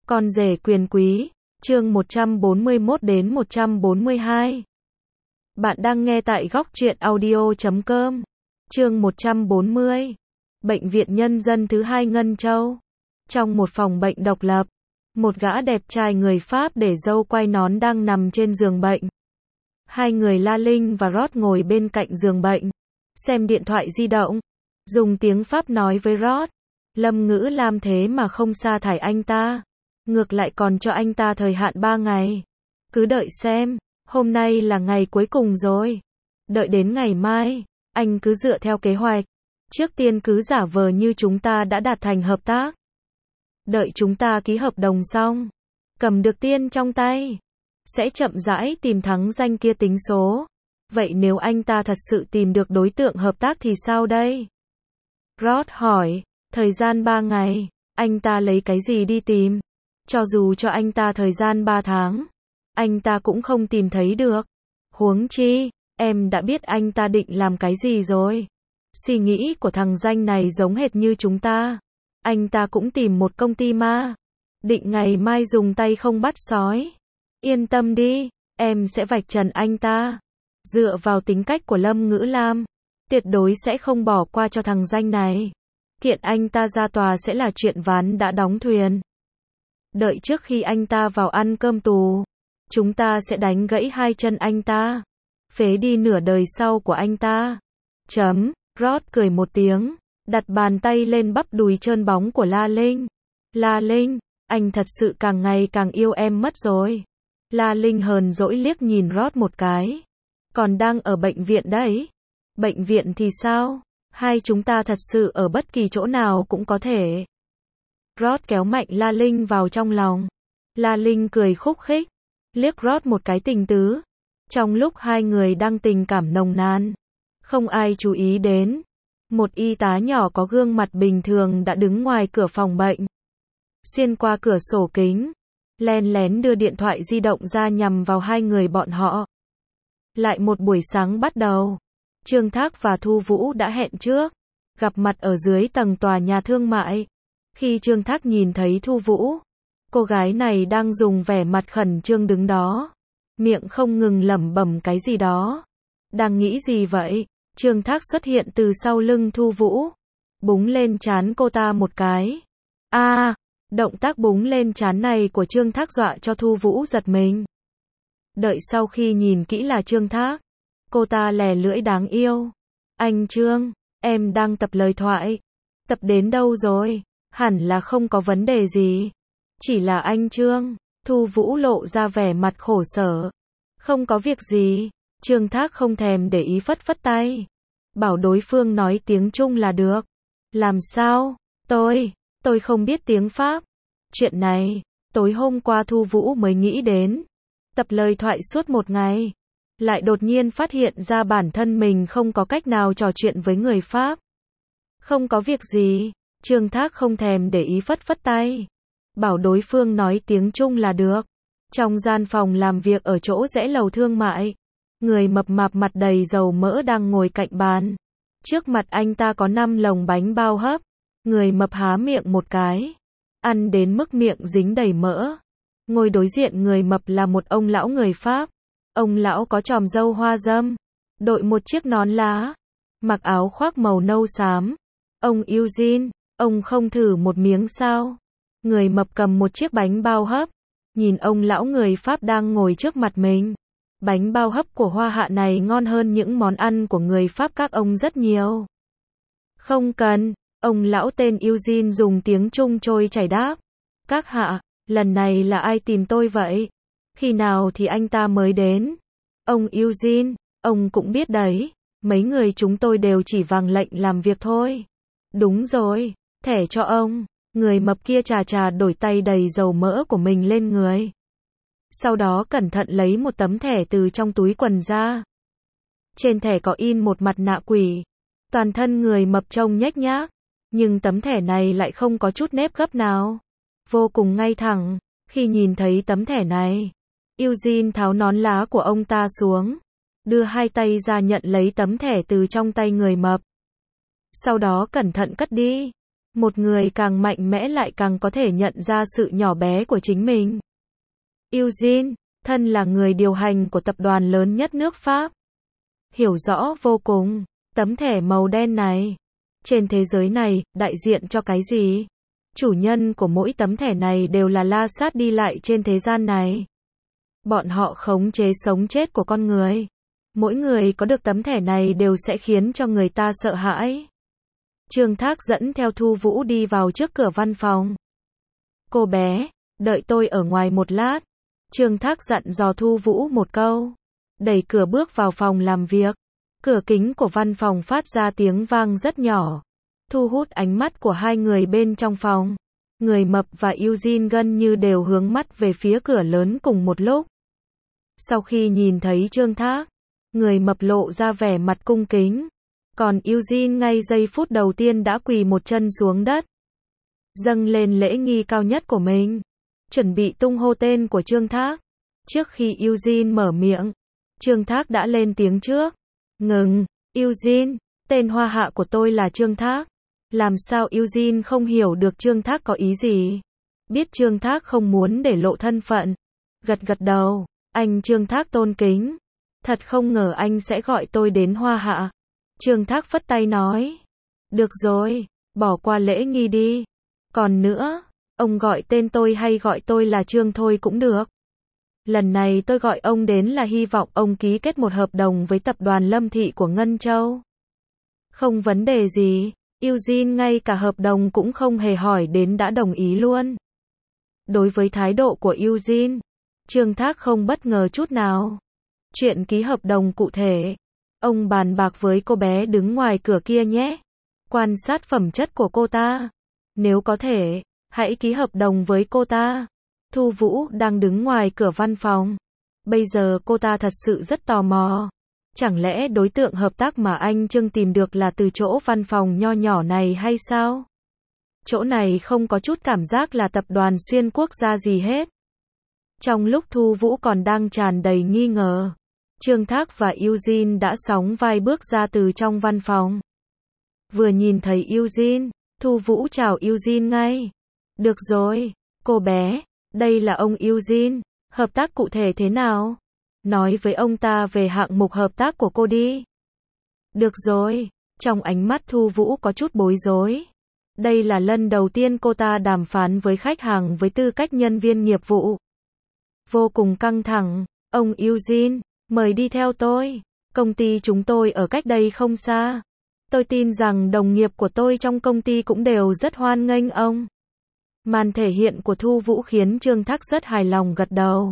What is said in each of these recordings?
Con rể quyền quý, chương 141 đến 142. Bạn đang nghe tại góc truyện audio.com. Chương 140. Bệnh viện Nhân dân thứ hai Ngân Châu. Trong một phòng bệnh độc lập, một gã đẹp trai người Pháp để râu quai nón đang nằm trên giường bệnh. Hai người La Linh và Rod ngồi bên cạnh giường bệnh, xem điện thoại di động, dùng tiếng Pháp nói với Rod. Lâm Ngữ Lam thế mà không sa thải anh ta, ngược lại còn cho anh ta thời hạn 3 ngày. Cứ đợi xem, hôm nay là ngày cuối cùng rồi. Đợi đến ngày mai, anh cứ dựa theo kế hoạch. Trước tiên cứ giả vờ như chúng ta đã đạt thành hợp tác. Đợi chúng ta ký hợp đồng xong, cầm được tiền trong tay, sẽ chậm rãi tìm thắng danh kia tính số. Vậy nếu anh ta thật sự tìm được đối tượng hợp tác thì sao đây? Rod hỏi, thời gian 3 ngày, anh ta lấy cái gì đi tìm? Cho dù cho anh ta thời gian 3 tháng, anh ta cũng không tìm thấy được. Huống chi, em đã biết anh ta định làm cái gì rồi. Suy nghĩ của thằng danh này giống hệt như chúng ta. Anh ta cũng tìm một công ty ma, định ngày mai dùng tay không bắt sói. Yên tâm đi, em sẽ vạch trần anh ta. Dựa vào tính cách của Lâm Ngữ Lam, tuyệt đối sẽ không bỏ qua cho thằng danh này. Kiện anh ta ra tòa sẽ là chuyện ván đã đóng thuyền. Đợi trước khi anh ta vào ăn cơm tù, chúng ta sẽ đánh gãy 2 chân anh ta, phế đi nửa đời sau của anh ta. Rod cười một tiếng, đặt bàn tay lên bắp đùi trơn bóng của La Linh. La Linh, anh thật sự càng ngày càng yêu em mất rồi. La Linh hờn dỗi liếc nhìn Rod một cái. Còn đang ở bệnh viện đấy. Bệnh viện thì sao? Hai chúng ta thật sự ở bất kỳ chỗ nào cũng có thể. Rod kéo mạnh La Linh vào trong lòng. La Linh cười khúc khích, liếc Rod một cái tình tứ. Trong lúc hai người đang tình cảm nồng nàn, không ai chú ý đến, một y tá nhỏ có gương mặt bình thường đã đứng ngoài cửa phòng bệnh. Xuyên qua cửa sổ kính, len lén đưa điện thoại di động ra nhằm vào hai người bọn họ. Lại một buổi sáng bắt đầu. Trương Thác và Thu Vũ đã hẹn trước, gặp mặt ở dưới tầng tòa nhà thương mại. Khi Trương Thác nhìn thấy Thu Vũ, cô gái này đang dùng vẻ mặt khẩn trương đứng đó, miệng không ngừng lẩm bẩm cái gì đó. Đang nghĩ gì vậy? Trương Thác xuất hiện từ sau lưng Thu Vũ, búng lên trán cô ta một cái. Động tác búng lên trán này của Trương Thác dọa cho Thu Vũ giật mình. Đợi sau khi nhìn kỹ là Trương Thác, cô ta lè lưỡi đáng yêu. Anh Trương, em đang tập lời thoại. Tập đến đâu rồi? Hẳn là không có vấn đề gì. Chỉ là anh Trương. Thu Vũ lộ ra vẻ mặt khổ sở. Không có việc gì. Trương Thác không thèm để ý phất phất tay, bảo đối phương nói tiếng Trung là được. Làm sao? Tôi không biết tiếng Pháp. Chuyện này, tối hôm qua Thu Vũ mới nghĩ đến. Tập lời thoại suốt một ngày, lại đột nhiên phát hiện ra bản thân mình không có cách nào trò chuyện với người Pháp. Không có việc gì. Trương Thác không thèm để ý phất phất tay, bảo đối phương nói tiếng Trung là được. Trong gian phòng làm việc ở chỗ rẽ lầu thương mại, người mập mạp mặt đầy dầu mỡ đang ngồi cạnh bàn. Trước mặt anh ta có 5 lồng bánh bao hấp. Người mập há miệng một cái, ăn đến mức miệng dính đầy mỡ. Ngồi đối diện người mập là một ông lão người Pháp. Ông lão có chòm râu hoa râm, đội một chiếc nón lá, mặc áo khoác màu nâu xám. Ông Eugene, ông không thử một miếng sao? Người mập cầm một chiếc bánh bao hấp, nhìn ông lão người Pháp đang ngồi trước mặt mình. Bánh bao hấp của Hoa Hạ này ngon hơn những món ăn của người Pháp các ông rất nhiều. Không cần, ông lão tên Eugene dùng tiếng Trung trôi chảy đáp. Các hạ, lần này là ai tìm tôi vậy? Khi nào thì anh ta mới đến? Ông Eugene, ông cũng biết đấy, mấy người chúng tôi đều chỉ vâng lệnh làm việc thôi. Đúng rồi, thẻ cho ông. Người mập kia chà đổi tay đầy dầu mỡ của mình lên người. Sau đó cẩn thận lấy một tấm thẻ từ trong túi quần ra. Trên thẻ có in một mặt nạ quỷ. Toàn thân người mập trông nhếch nhác, nhưng tấm thẻ này lại không có chút nếp gấp nào. Vô cùng ngay thẳng. Khi nhìn thấy tấm thẻ này, Eugene tháo nón lá của ông ta xuống, đưa 2 tay ra nhận lấy tấm thẻ từ trong tay người mập. Sau đó cẩn thận cất đi. Một người càng mạnh mẽ lại càng có thể nhận ra sự nhỏ bé của chính mình. Eugene, thân là người điều hành của tập đoàn lớn nhất nước Pháp, hiểu rõ vô cùng, tấm thẻ màu đen này. Trên thế giới này, đại diện cho cái gì? Chủ nhân của mỗi tấm thẻ này đều là la sát đi lại trên thế gian này. Bọn họ khống chế sống chết của con người. Mỗi người có được tấm thẻ này đều sẽ khiến cho người ta sợ hãi. Trương Thác dẫn theo Thu Vũ đi vào trước cửa văn phòng. Cô bé, đợi tôi ở ngoài một lát. Trương Thác dặn dò Thu Vũ một câu. Đẩy cửa bước vào phòng làm việc. Cửa kính của văn phòng phát ra tiếng vang rất nhỏ, thu hút ánh mắt của hai người bên trong phòng. Người mập và Eugene gần như đều hướng mắt về phía cửa lớn cùng một lúc. Sau khi nhìn thấy Trương Thác, người mập lộ ra vẻ mặt cung kính, còn Eugene ngay giây phút đầu tiên đã quỳ một chân xuống đất, dâng lên lễ nghi cao nhất của mình, chuẩn bị tung hô tên của Trương Thác. Trước khi Eugene mở miệng, Trương Thác đã lên tiếng trước. Ngừng, Eugene, tên hoa hạ của tôi là Trương Thác. Làm sao Eugene không hiểu được Trương Thác có ý gì? Biết Trương Thác không muốn để lộ thân phận. Gật gật đầu, anh Trương Thác tôn kính. Thật không ngờ anh sẽ gọi tôi đến hoa hạ. Trương Thác phất tay nói. Được rồi, bỏ qua lễ nghi đi. Còn nữa, ông gọi tên tôi hay gọi tôi là Trương thôi cũng được. Lần này tôi gọi ông đến là hy vọng ông ký kết một hợp đồng với tập đoàn Lâm Thị của Ngân Châu. Không vấn đề gì, Eugene ngay cả hợp đồng cũng không hề hỏi đến đã đồng ý luôn. Đối với thái độ của Eugene, Trương Thác không bất ngờ chút nào. Chuyện ký hợp đồng cụ thể, ông bàn bạc với cô bé đứng ngoài cửa kia nhé. Quan sát phẩm chất của cô ta. Nếu có thể, hãy ký hợp đồng với cô ta. Thu Vũ đang đứng ngoài cửa văn phòng. Bây giờ cô ta thật sự rất tò mò. Chẳng lẽ đối tượng hợp tác mà anh Trương tìm được là từ chỗ văn phòng nho nhỏ này hay sao? Chỗ này không có chút cảm giác là tập đoàn xuyên quốc gia gì hết. Trong lúc Thu Vũ còn đang tràn đầy nghi ngờ, Trương Thác và Eugene đã sóng vai bước ra từ trong văn phòng. Vừa nhìn thấy Eugene, Thu Vũ chào Eugene ngay. Được rồi, cô bé. Đây là ông Eugene, hợp tác cụ thể thế nào? Nói với ông ta về hạng mục hợp tác của cô đi. Được rồi, trong ánh mắt Thu Vũ có chút bối rối. Đây là lần đầu tiên cô ta đàm phán với khách hàng với tư cách nhân viên nghiệp vụ. Vô cùng căng thẳng, ông Eugene, mời đi theo tôi. Công ty chúng tôi ở cách đây không xa. Tôi tin rằng đồng nghiệp của tôi trong công ty cũng đều rất hoan nghênh ông. Màn thể hiện của Thu Vũ khiến Trương Thác rất hài lòng gật đầu.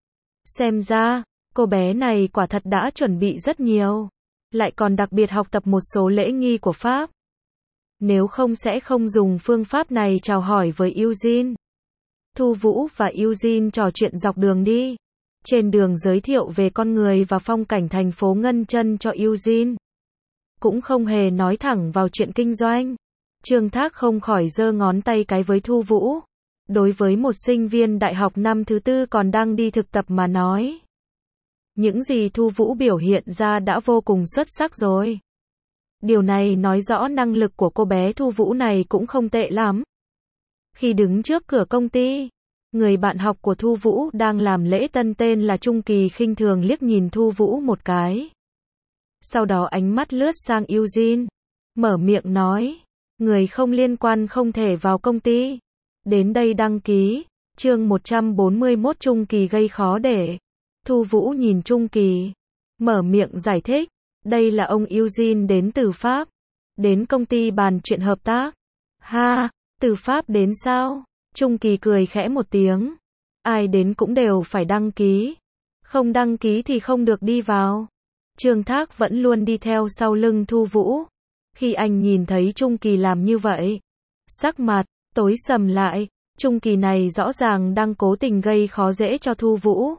Xem ra, cô bé này quả thật đã chuẩn bị rất nhiều. Lại còn đặc biệt học tập một số lễ nghi của Pháp. Nếu không sẽ không dùng phương pháp này chào hỏi với Eugene. Thu Vũ và Eugene trò chuyện dọc đường đi. Trên đường giới thiệu về con người và phong cảnh thành phố Ngân Chân cho Eugene. Cũng không hề nói thẳng vào chuyện kinh doanh. Trương Thác không khỏi giơ ngón tay cái với Thu Vũ. Đối với một sinh viên đại học năm thứ tư còn đang đi thực tập mà nói. Những gì Thu Vũ biểu hiện ra đã vô cùng xuất sắc rồi. Điều này nói rõ năng lực của cô bé Thu Vũ này cũng không tệ lắm. Khi đứng trước cửa công ty, người bạn học của Thu Vũ đang làm lễ tân tên là Trung Kỳ khinh thường liếc nhìn Thu Vũ một cái. Sau đó ánh mắt lướt sang Eugene, mở miệng nói. Người không liên quan không thể vào công ty. Đến đây đăng ký. Chương 141 Trung Kỳ gây khó để. Thu Vũ nhìn Trung Kỳ, mở miệng giải thích. Đây là ông Eugene đến từ Pháp. Đến công ty bàn chuyện hợp tác. Ha, từ Pháp đến sao? Trung Kỳ cười khẽ một tiếng. Ai đến cũng đều phải đăng ký. Không đăng ký thì không được đi vào. Trương Thác vẫn luôn đi theo sau lưng Thu Vũ. Khi anh nhìn thấy Trung Kỳ làm như vậy, sắc mặt tối sầm lại. Trung Kỳ này rõ ràng đang cố tình gây khó dễ cho Thu Vũ.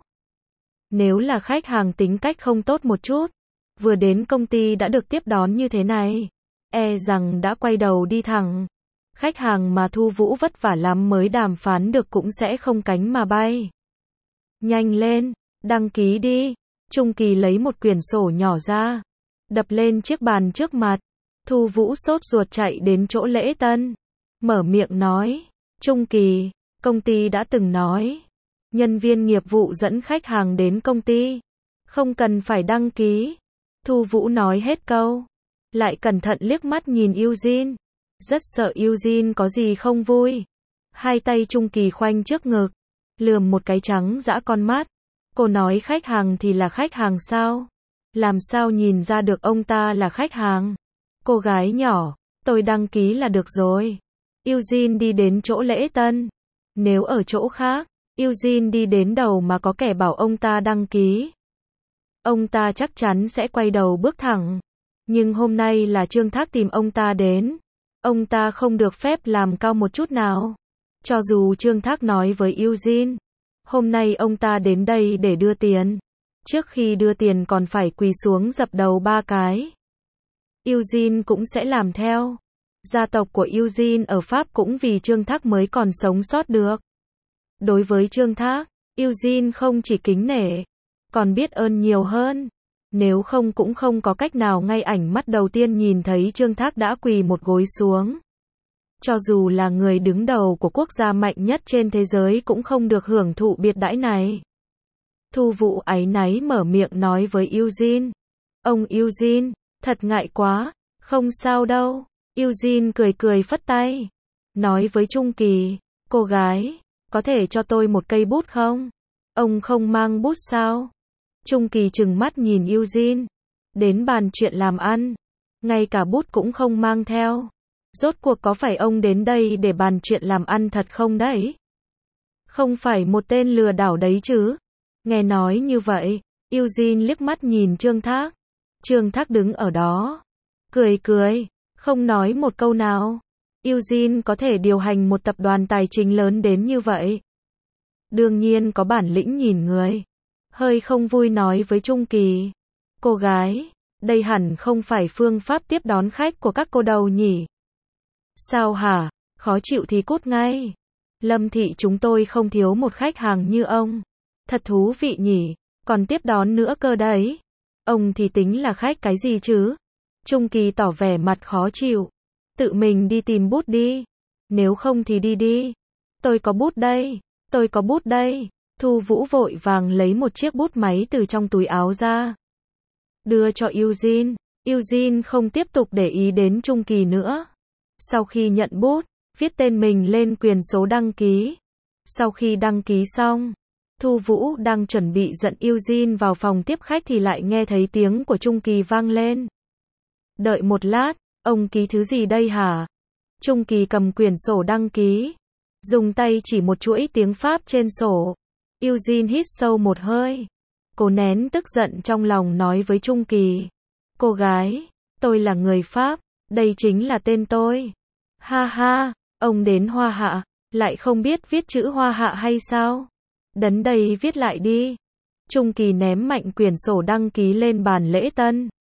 Nếu là khách hàng tính cách không tốt một chút, vừa đến công ty đã được tiếp đón như thế này, e rằng đã quay đầu đi thẳng. Khách hàng mà Thu Vũ vất vả lắm mới đàm phán được cũng sẽ không cánh mà bay. Nhanh lên, đăng ký đi. Trung Kỳ lấy một quyển sổ nhỏ ra, đập lên chiếc bàn trước mặt. Thu Vũ sốt ruột chạy đến chỗ lễ tân. mở miệng nói, Trung Kỳ, công ty đã từng nói, nhân viên nghiệp vụ dẫn khách hàng đến công ty, không cần phải đăng ký. Thu Vũ nói hết câu, lại cẩn thận liếc mắt nhìn Eugene, rất sợ Eugene có gì không vui. Hai tay Trung Kỳ khoanh trước ngực, lườm một cái trắng dã con mắt. Cô nói khách hàng thì là khách hàng sao? Làm sao nhìn ra được ông ta là khách hàng? Cô gái nhỏ, tôi đăng ký là được rồi. Eugene đi đến chỗ lễ tân. Nếu ở chỗ khác, Eugene đi đến đầu mà có kẻ bảo ông ta đăng ký, ông ta chắc chắn sẽ quay đầu bước thẳng. Nhưng hôm nay là Trương Thác tìm ông ta đến. Ông ta không được phép làm cao một chút nào. Cho dù Trương Thác nói với Eugene, hôm nay ông ta đến đây để đưa tiền. Trước khi đưa tiền còn phải quỳ xuống dập đầu 3 cái. Eugene cũng sẽ làm theo. Gia tộc của Eugene ở Pháp cũng vì Trương Thác mới còn sống sót được. Đối với Trương Thác, Eugene không chỉ kính nể, còn biết ơn nhiều hơn. Nếu không cũng không có cách nào ngay ảnh mắt đầu tiên nhìn thấy Trương Thác đã quỳ một gối xuống. Cho dù là người đứng đầu của quốc gia mạnh nhất trên thế giới cũng không được hưởng thụ biệt đãi này. Thu Vũ áy náy mở miệng nói với Eugene. Ông Eugene, thật ngại quá, không sao đâu. Eugene cười cười phất tay. Nói với Trung Kỳ, cô gái, có thể cho tôi một cây bút không? Ông không mang bút sao? Trung Kỳ trừng mắt nhìn Eugene. Đến bàn chuyện làm ăn, ngay cả bút cũng không mang theo. Rốt cuộc có phải ông đến đây để bàn chuyện làm ăn thật không đấy? Không phải một tên lừa đảo đấy chứ? Nghe nói như vậy, Eugene liếc mắt nhìn Trương Thác. Trương Thác đứng ở đó, cười cười, không nói một câu nào. Eugene có thể điều hành một tập đoàn tài chính lớn đến như vậy. Đương nhiên có bản lĩnh nhìn người. Hơi không vui nói với Trung Kỳ. Cô gái, đây hẳn không phải phương pháp tiếp đón khách của các cô đâu nhỉ? Sao hả? Khó chịu thì cút ngay. Lâm thị chúng tôi không thiếu một khách hàng như ông. Thật thú vị nhỉ, còn tiếp đón nữa cơ đấy. Ông thì tính là khách cái gì chứ? Trung Kỳ tỏ vẻ mặt khó chịu. Tự mình đi tìm bút đi. Nếu không thì đi đi. Tôi có bút đây. Tôi có bút đây. Thu Vũ vội vàng lấy một chiếc bút máy từ trong túi áo ra. Đưa cho Eugene. Eugene không tiếp tục để ý đến Trung Kỳ nữa. Sau khi nhận bút, viết tên mình lên quyển số đăng ký. Sau khi đăng ký xong, Thu Vũ đang chuẩn bị dẫn Eugene vào phòng tiếp khách thì lại nghe thấy tiếng của Trung Kỳ vang lên. Đợi một lát, ông ký thứ gì đây hả? Trung Kỳ cầm quyển sổ đăng ký, dùng tay chỉ một chuỗi tiếng Pháp trên sổ. Eugene hít sâu một hơi. Cô nén tức giận trong lòng nói với Trung Kỳ. Cô gái, tôi là người Pháp, đây chính là tên tôi. Ha ha, ông đến Hoa Hạ, lại không biết viết chữ Hoa Hạ hay sao? Đến đây viết lại đi. Trung Kỳ ném mạnh quyển sổ đăng ký lên bàn lễ tân.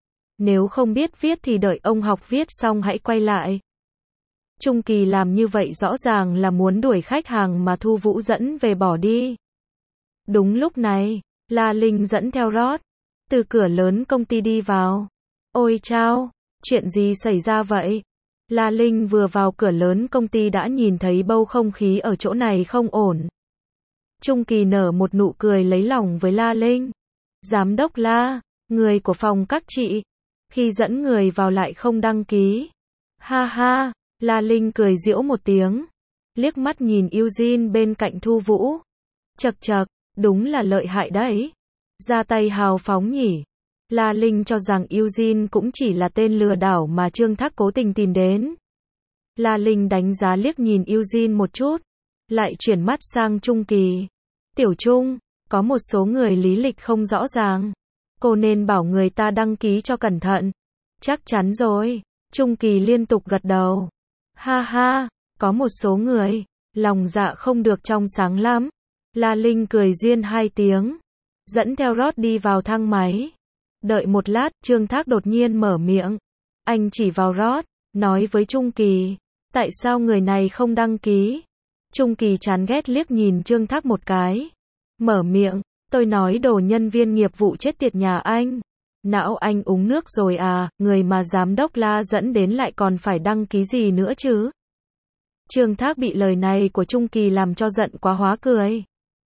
Nếu không biết viết thì đợi ông học viết xong hãy quay lại. Trung Kỳ làm như vậy rõ ràng là muốn đuổi khách hàng mà Thu Vũ dẫn về bỏ đi. Đúng lúc này, La Linh dẫn theo Rod từ cửa lớn công ty đi vào. Ôi chao, chuyện gì xảy ra vậy? La Linh vừa vào cửa lớn công ty đã nhìn thấy bầu không khí ở chỗ này không ổn. Trung Kỳ nở một nụ cười lấy lòng với La Linh. Giám đốc La, người của phòng các chị, khi dẫn người vào lại không đăng ký. Ha ha, La Linh cười giễu một tiếng, liếc mắt nhìn Eugene bên cạnh Thu Vũ. Chậc chậc, đúng là lợi hại đấy. Ra tay hào phóng nhỉ. La Linh cho rằng Eugene cũng chỉ là tên lừa đảo mà Trương Thác cố tình tìm đến. La Linh đánh giá liếc nhìn Eugene một chút, lại chuyển mắt sang Trung Kỳ. Tiểu Trung, có một số người lý lịch không rõ ràng. Cô nên bảo người ta đăng ký cho cẩn thận. Chắc chắn rồi. Trung Kỳ liên tục gật đầu. Ha ha, có một số người, lòng dạ không được trong sáng lắm. La Linh cười duyên hai tiếng, dẫn theo Rod đi vào thang máy. Đợi một lát, Trương Thác đột nhiên mở miệng. Anh chỉ vào Rod, nói với Trung Kỳ. Tại sao người này không đăng ký? Trung Kỳ chán ghét liếc nhìn Trương Thác một cái. Mở miệng, tôi nói đồ nhân viên nghiệp vụ chết tiệt nhà anh. Não anh uống nước rồi à, người mà giám đốc La dẫn đến lại còn phải đăng ký gì nữa chứ? Trương Thác bị lời này của Trung Kỳ làm cho giận quá hóa cười.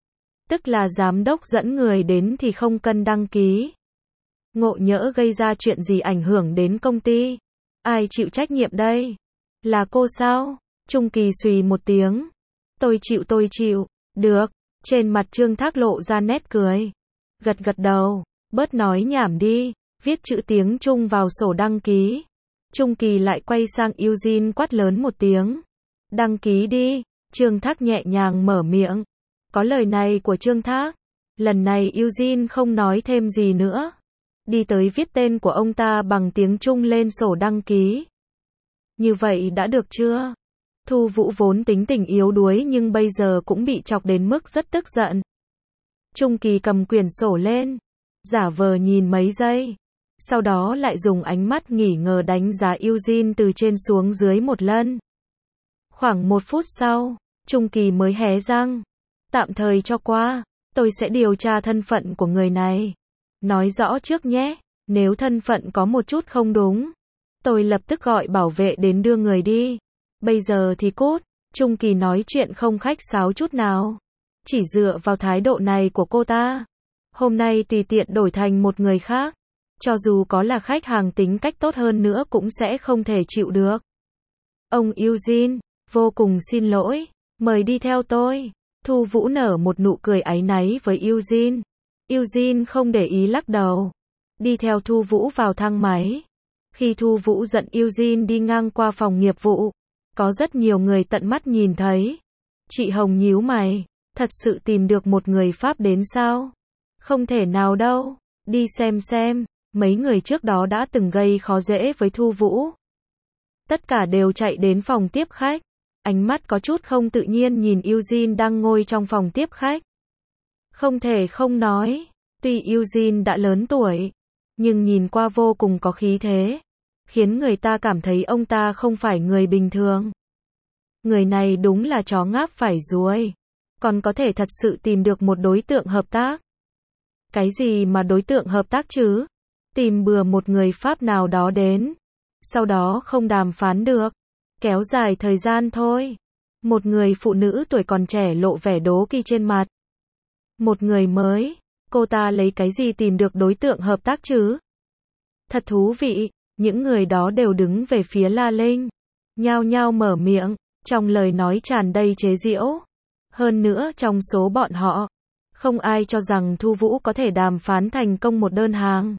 Tức là giám đốc dẫn người đến thì không cần đăng ký. Ngộ nhỡ gây ra chuyện gì ảnh hưởng đến công ty. Ai chịu trách nhiệm đây? Là cô sao? Trung Kỳ xùy một tiếng. Tôi chịu. Được. Trên mặt Trương Thác lộ ra nét cười. Gật đầu. Bớt nói nhảm đi. Viết chữ tiếng Trung vào sổ đăng ký. Trung Kỳ lại quay sang Eugene quát lớn một tiếng. Đăng ký đi. Trương Thác nhẹ nhàng mở miệng. Có lời này của Trương Thác. Lần này Eugene không nói thêm gì nữa. Đi tới viết tên của ông ta bằng tiếng Trung lên sổ đăng ký. Như vậy đã được chưa? Thu Vũ vốn tính tình yếu đuối nhưng bây giờ cũng bị chọc đến mức rất tức giận. Trung Kỳ cầm quyển sổ lên, giả vờ nhìn mấy giây. Sau đó lại dùng ánh mắt nghỉ ngờ đánh giá Eugene từ trên xuống dưới một lần. Khoảng 1 phút sau, Trung Kỳ mới hé răng. Tạm thời cho qua, tôi sẽ điều tra thân phận của người này. Nói rõ trước nhé, nếu thân phận có một chút không đúng, tôi lập tức gọi bảo vệ đến đưa người đi. Bây giờ thì cút. Trung Kỳ nói chuyện không khách sáo chút nào. Chỉ dựa vào thái độ này của cô ta, hôm nay tùy tiện đổi thành một người khác, cho dù có là khách hàng tính cách tốt hơn nữa cũng sẽ không thể chịu được. Ông Eugene, vô cùng xin lỗi, mời đi theo tôi. Thu Vũ nở một nụ cười áy náy với Eugene. Eugene không để ý lắc đầu, đi theo Thu Vũ vào thang máy. Khi Thu Vũ dẫn Eugene đi ngang qua phòng nghiệp vụ, có rất nhiều người tận mắt nhìn thấy. Chị Hồng nhíu mày, thật sự tìm được một người Pháp đến sao? Không thể nào đâu, đi xem, mấy người trước đó đã từng gây khó dễ với Thu Vũ. Tất cả đều chạy đến phòng tiếp khách, ánh mắt có chút không tự nhiên nhìn Eugene đang ngồi trong phòng tiếp khách. Không thể không nói, tuy Eugene đã lớn tuổi, nhưng nhìn qua vô cùng có khí thế, khiến người ta cảm thấy ông ta không phải người bình thường. Người này đúng là chó ngáp phải ruồi, còn có thể thật sự tìm được một đối tượng hợp tác. Cái gì mà đối tượng hợp tác chứ? Tìm bừa một người Pháp nào đó đến, sau đó không đàm phán được, kéo dài thời gian thôi. Một người phụ nữ tuổi còn trẻ lộ vẻ đố kỵ trên mặt. Một người mới, cô ta lấy cái gì tìm được đối tượng hợp tác chứ? Thật thú vị, những người đó đều đứng về phía La Linh, nhao nhao mở miệng, trong lời nói tràn đầy chế giễu. Hơn nữa trong số bọn họ, không ai cho rằng Thu Vũ có thể đàm phán thành công một đơn hàng.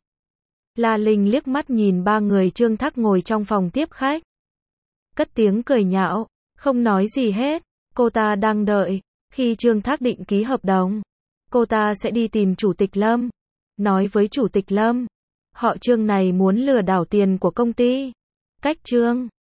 La Linh liếc mắt nhìn 3 người Trương Thác ngồi trong phòng tiếp khách. Cất tiếng cười nhạo, không nói gì hết, cô ta đang đợi, khi Trương Thác định ký hợp đồng, cô ta sẽ đi tìm Chủ tịch Lâm. Nói với Chủ tịch Lâm, họ Trương này muốn lừa đảo tiền của công ty. Cách Trương